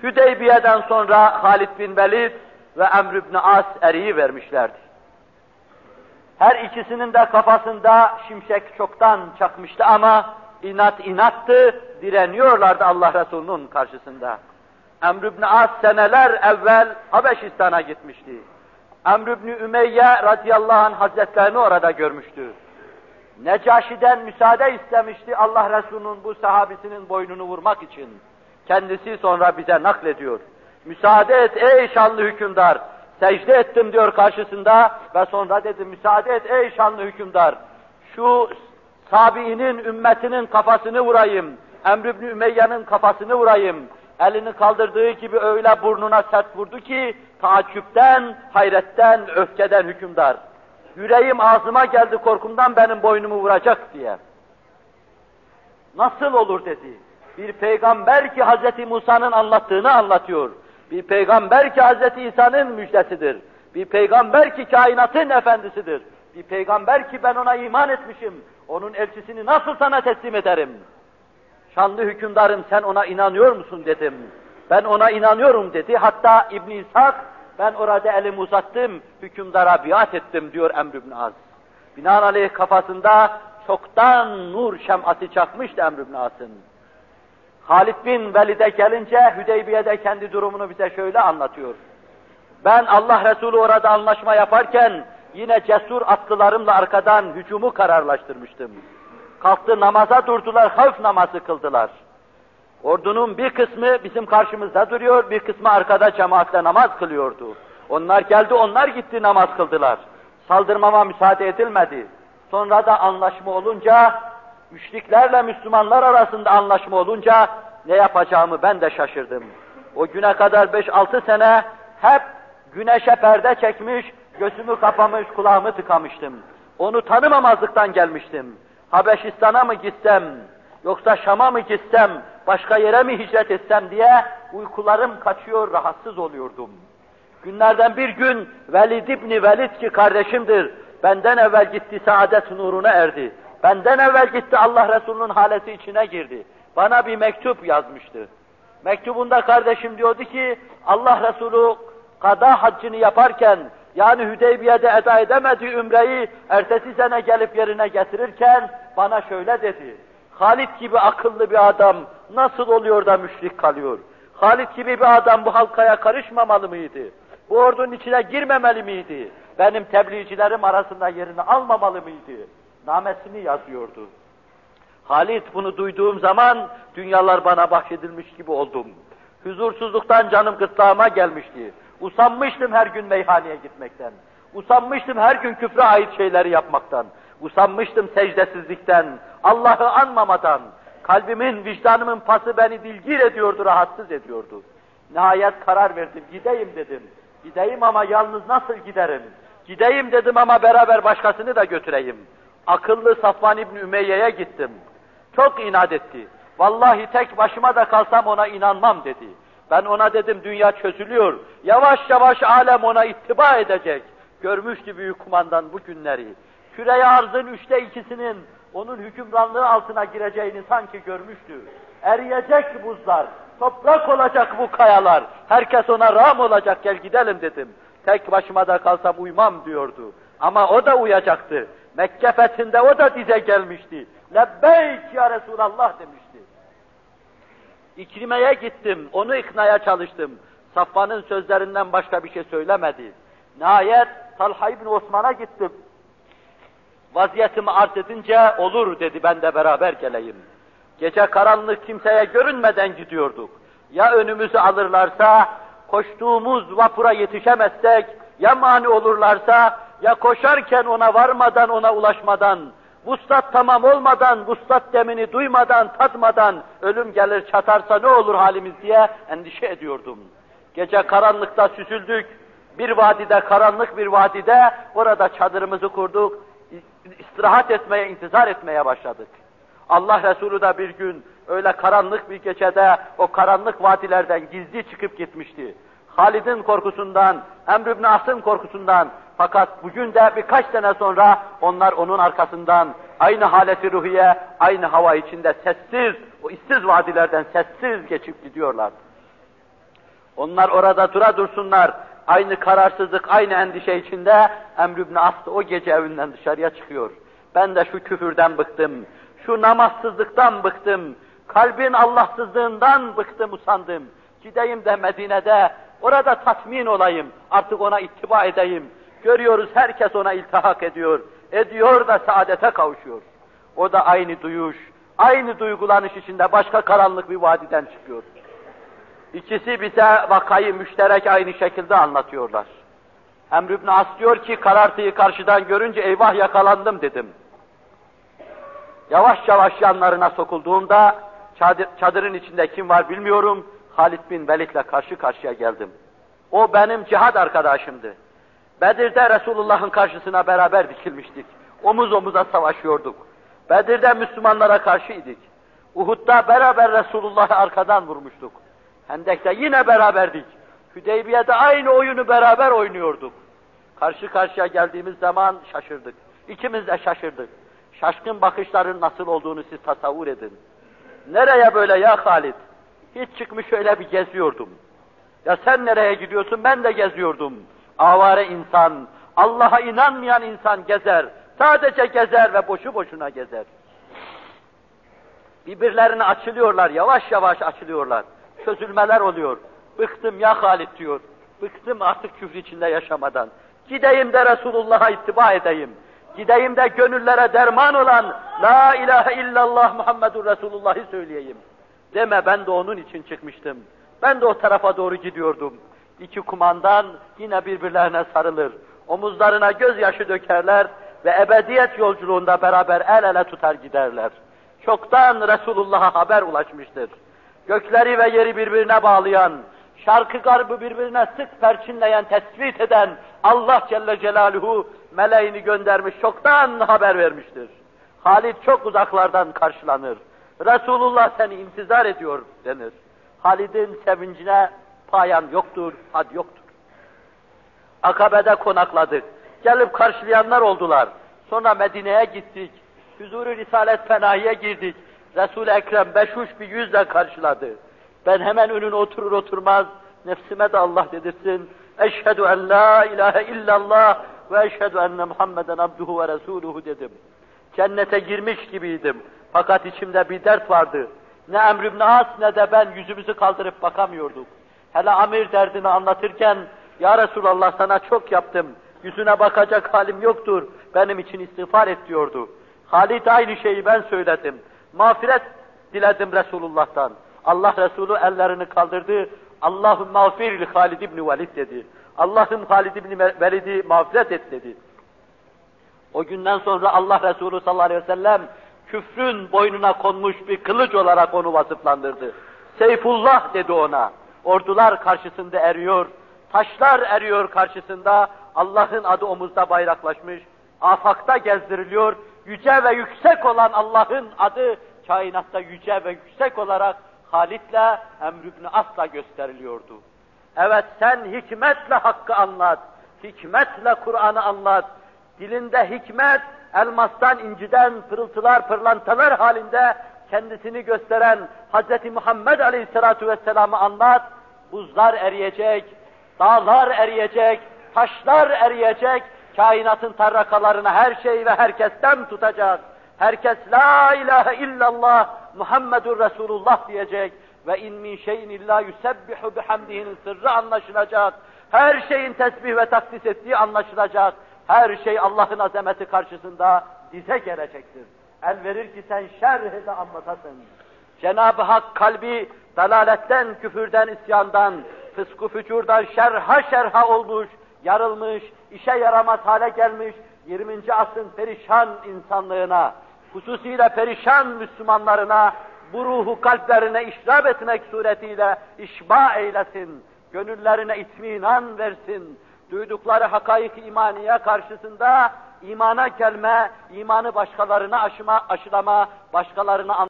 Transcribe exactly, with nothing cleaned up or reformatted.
Hüdeybiye'den sonra Halid bin Velid ve Emr ibn As eriyi vermişlerdi. Her ikisinin de kafasında şimşek çoktan çakmıştı ama inat inattı, direniyorlardı Allah Resulü'nün karşısında. Emr ibn As seneler evvel Habeşistan'a gitmişti. Emr ibn Ümeyye radıyallahu anh hazretlerini orada görmüştü. Necaşi'den müsaade istemişti Allah Resulü'nün bu sahabisinin boynunu vurmak için. Kendisi sonra bize naklediyor. Müsaade et ey şanlı hükümdar. Secde ettim diyor karşısında ve sonra dedi müsaade et ey şanlı hükümdar. Şu Sabi'nin ümmetinin kafasını vurayım. Emr ibn Ümeyye'nin kafasını vurayım. Elini kaldırdığı gibi öyle burnuna sert vurdu ki taaccüpten, hayretten, öfkeden hükümdar. Yüreğim ağzıma geldi korkumdan benim boynumu vuracak diye. Nasıl olur dedi. Bir peygamber ki Hazreti Musa'nın anlattığını anlatıyor. Bir peygamber ki Hazreti İsa'nın müjdesidir. Bir peygamber ki kainatın efendisidir. Bir peygamber ki ben ona iman etmişim. Onun elçisini nasıl sana teslim ederim? Şanlı hükümdarım sen ona inanıyor musun dedim. Ben ona inanıyorum dedi. Hatta İbn-i İshak ben orada elimi uzattım, hükümdara biat ettim diyor Emr ibn Az. Binaenaleyh kafasında çoktan nur şem'ati çakmıştı Emr ibn As'ın. Halid bin Velid'e gelince Hüdeybiye'de kendi durumunu bize şöyle anlatıyor. Ben Allah Resulü orada anlaşma yaparken yine cesur atlılarımla arkadan hücumu kararlaştırmıştım. Kalktı namaza durdular, havf namazı kıldılar. Ordunun bir kısmı bizim karşımızda duruyor, bir kısmı arkada cemaatle namaz kılıyordu. Onlar geldi, onlar gitti namaz kıldılar. Saldırmama müsaade edilmedi. Sonra da anlaşma olunca, müşriklerle Müslümanlar arasında anlaşma olunca ne yapacağımı ben de şaşırdım. O güne kadar beş altı sene hep güneşe perde çekmiş, gözümü kapamış, kulağımı tıkamıştım. Onu tanımamazlıktan gelmiştim. Habeşistan'a mı gitsem, yoksa Şam'a mı gitsem, başka yere mi hicret etsem diye uykularım kaçıyor, rahatsız oluyordum. Günlerden bir gün Velid İbni Velid ki kardeşimdir, benden evvel gitti saadet nuruna erdi. Benden evvel gitti Allah Resulü'nün haleti içine girdi. Bana bir mektup yazmıştı. Mektubunda kardeşim diyordu ki Allah Resulü kada haccını yaparken yani Hüdeybiye'de eda edemediği ümreyi ertesi sene gelip yerine getirirken bana şöyle dedi. Halid gibi akıllı bir adam nasıl oluyor da müşrik kalıyor? Halid gibi bir adam bu halkaya karışmamalı mıydı? Bu ordunun içine girmemeli miydi? Benim tebliğcilerim arasında yerini almamalı mıydı? Namesini yazıyordu. Halid bunu duyduğum zaman dünyalar bana bahşedilmiş gibi oldum. Huzursuzluktan canım gırtlağıma gelmişti. Usanmıştım her gün meyhaneye gitmekten. Usanmıştım her gün küfre ait şeyleri yapmaktan. Usanmıştım secdesizlikten, Allah'ı anmamadan. Kalbimin, vicdanımın pası beni dilgir ediyordu, rahatsız ediyordu. Nihayet karar verdim, gideyim dedim. Gideyim ama yalnız nasıl giderim? Gideyim dedim ama beraber başkasını da götüreyim. Akıllı Safvan İbni Ümeyye'ye gittim. Çok inat etti. Vallahi tek başıma da kalsam ona inanmam dedi. Ben ona dedim dünya çözülüyor. Yavaş yavaş alem ona ittiba edecek. Görmüştü büyük kumandan bu günleri. Küre-i arzın üçte ikisinin onun hükümranlığı altına gireceğini sanki görmüştü. Eriyecek buzlar, toprak olacak bu kayalar. Herkes ona rağm olacak, gel gidelim dedim. Tek başıma da kalsam uymam diyordu. Ama o da uyacaktı. Mekke fethinde o da dize gelmişti. Lebbeyk ya Resulallah demişti. İkrime'ye gittim, onu iknaya çalıştım. Safvan'ın sözlerinden başka bir şey söylemedi. Nihayet Talha İbni Osman'a gittim. Vaziyetimi arz edince olur dedi, ben de beraber geleyim. Gece karanlık kimseye görünmeden gidiyorduk. Ya önümüzü alırlarsa, koştuğumuz vapura yetişemezsek, ya mani olurlarsa, ya koşarken ona varmadan, ona ulaşmadan, vuslat tamam olmadan, vuslat demini duymadan, tatmadan, ölüm gelir çatarsa ne olur halimiz diye endişe ediyordum. Gece karanlıkta süzüldük, bir vadide, karanlık bir vadide, orada çadırımızı kurduk, istirahat etmeye, intizar etmeye başladık. Allah Resulü de bir gün öyle karanlık bir gecede o karanlık vadilerden gizli çıkıp gitmişti. Halid'in korkusundan, Emr ibn As'ın korkusundan, fakat bugün de birkaç sene sonra onlar onun arkasından aynı haleti ruhiye, aynı hava içinde sessiz, o işsiz vadilerden sessiz geçip gidiyorlardı. Onlar orada dura dursunlar. Aynı kararsızlık, aynı endişe içinde Emr ibn As da o gece evinden dışarıya çıkıyor. Ben de şu küfürden bıktım, şu namazsızlıktan bıktım, kalbin Allahsızlığından bıktım, usandım. Gideyim de Medine'de, orada tatmin olayım, artık ona ittiba edeyim. Görüyoruz herkes ona iltihak ediyor, ediyor da saadete kavuşuyor. O da aynı duyuş, aynı duygulanış içinde başka karanlık bir vadiden çıkıyor. İkisi bize vakayı müşterek aynı şekilde anlatıyorlar. Emr ibn As diyor ki, karartıyı karşıdan görünce eyvah yakalandım dedim. Yavaş yavaş yanlarına sokulduğumda, çadır, çadırın içinde kim var bilmiyorum, Halid bin Velid'le karşı karşıya geldim. O benim cihad arkadaşımdı. Bedir'de Resulullah'ın karşısına beraber dikilmiştik. Omuz omuza savaşıyorduk. Bedir'de Müslümanlara karşıydık. Uhud'da beraber Resulullah'ı arkadan vurmuştuk. Hendek'te yine beraberdik. Hüdeybiye'de aynı oyunu beraber oynuyorduk. Karşı karşıya geldiğimiz zaman şaşırdık. İkimiz de şaşırdık. Şaşkın bakışların nasıl olduğunu siz tasavvur edin. Nereye böyle ya Halid? Hiç çıkmış öyle bir geziyordum. Ya sen nereye gidiyorsun? Ben de geziyordum. Avare insan, Allah'a inanmayan insan gezer. Sadece gezer ve boşu boşuna gezer. Birbirlerine açılıyorlar, yavaş yavaş açılıyorlar. Çözülmeler oluyor. Bıktım ya Halid diyor. Bıktım artık küfür içinde yaşamadan. Gideyim de Resulullah'a ittiba edeyim. Gideyim de gönüllere derman olan La ilahe illallah Muhammedur Resulullah'ı söyleyeyim. Deme, ben de onun için çıkmıştım. Ben de o tarafa doğru gidiyordum. İki kumandan yine birbirlerine sarılır. Omuzlarına gözyaşı dökerler ve ebediyet yolculuğunda beraber el ele tutar giderler. Çoktan Resulullah'a haber ulaşmıştır. Gökleri ve yeri birbirine bağlayan, şarkı garbı birbirine sık perçinleyen, tespit eden Allah Celle Celaluhu meleğini göndermiş, çoktan haber vermiştir. Halid çok uzaklardan karşılanır. Resulullah seni intizar ediyor denir. Halid'in sevincine payan yoktur, had yoktur. Akabe'de konakladık. Gelip karşılayanlar oldular. Sonra Medine'ye gittik. Huzur-u Risalet Fenahi'ye girdik. Resul-i Ekrem beşuş bir yüzle karşıladı. Ben hemen önüne oturur oturmaz, nefsime de Allah dedirsin. Eşhedü en la ilahe illallah ve eşhedü enne Muhammeden abduhu ve resuluhu dedim. Cennete girmiş gibiydim. Fakat içimde bir dert vardı. Ne Emr ibn As ne de ben yüzümüzü kaldırıp bakamıyorduk. Hele Amir derdini anlatırken, ya Resulallah sana çok yaptım, yüzüne bakacak halim yoktur, benim için istiğfar et diyordu. Halid aynı şeyi ben söyledim. Mağfiret diledim Resulullah'tan. Allah Resulü ellerini kaldırdı. Allahümme mağfir li Halid ibn Velid dedi. Allah'ım Halid ibn Velid'i mağfiret et dedi. O günden sonra Allah Resulü sallallahu aleyhi ve sellem küfrün boynuna konmuş bir kılıç olarak onu vasıflandırdı. Seyfullah dedi ona. Ordular karşısında eriyor, taşlar eriyor karşısında. Allah'ın adı omuzda bayraklaşmış, afakta gezdiriliyor. Yüce ve yüksek olan Allah'ın adı kainatta yüce ve yüksek olarak Halid'le Emr ibn As'la gösteriliyordu. Evet, sen hikmetle hakkı anlat, hikmetle Kur'an'ı anlat. Dilinde hikmet, elmastan inciden pırıltılar, pırlantalar halinde kendisini gösteren Hz. Muhammed Aleyhisselatü Vesselam'ı anlat. Buzlar eriyecek, dağlar eriyecek, taşlar eriyecek, kainatın tarrakalarına her şey ve herkesten tutacak. Herkes la ilahe illallah Muhammedur Resulullah diyecek ve in min şeyin illa yusebbihu bihamdihinin sırrı anlaşılacak. Her şeyin tesbih ve takdis ettiği anlaşılacak. Her şey Allah'ın azameti karşısında dize gelecektir. El verir ki sen şerhi de anlatasın. Cenab-ı Hak kalbi dalaletten, küfürden, isyandan, fısk-ı fücurdan şerha şerha olmuş, yarılmış, işe yaramaz hale gelmiş, yirminci asrın perişan insanlığına, hususiyle perişan Müslümanlarına, bu ruhu kalplerine işrab etmek suretiyle işba eylesin, gönüllerine itminan versin, duydukları hakaik-i imaniye karşısında imana gelme, imanı başkalarına aşıma, aşılama, başkalarına anlatma,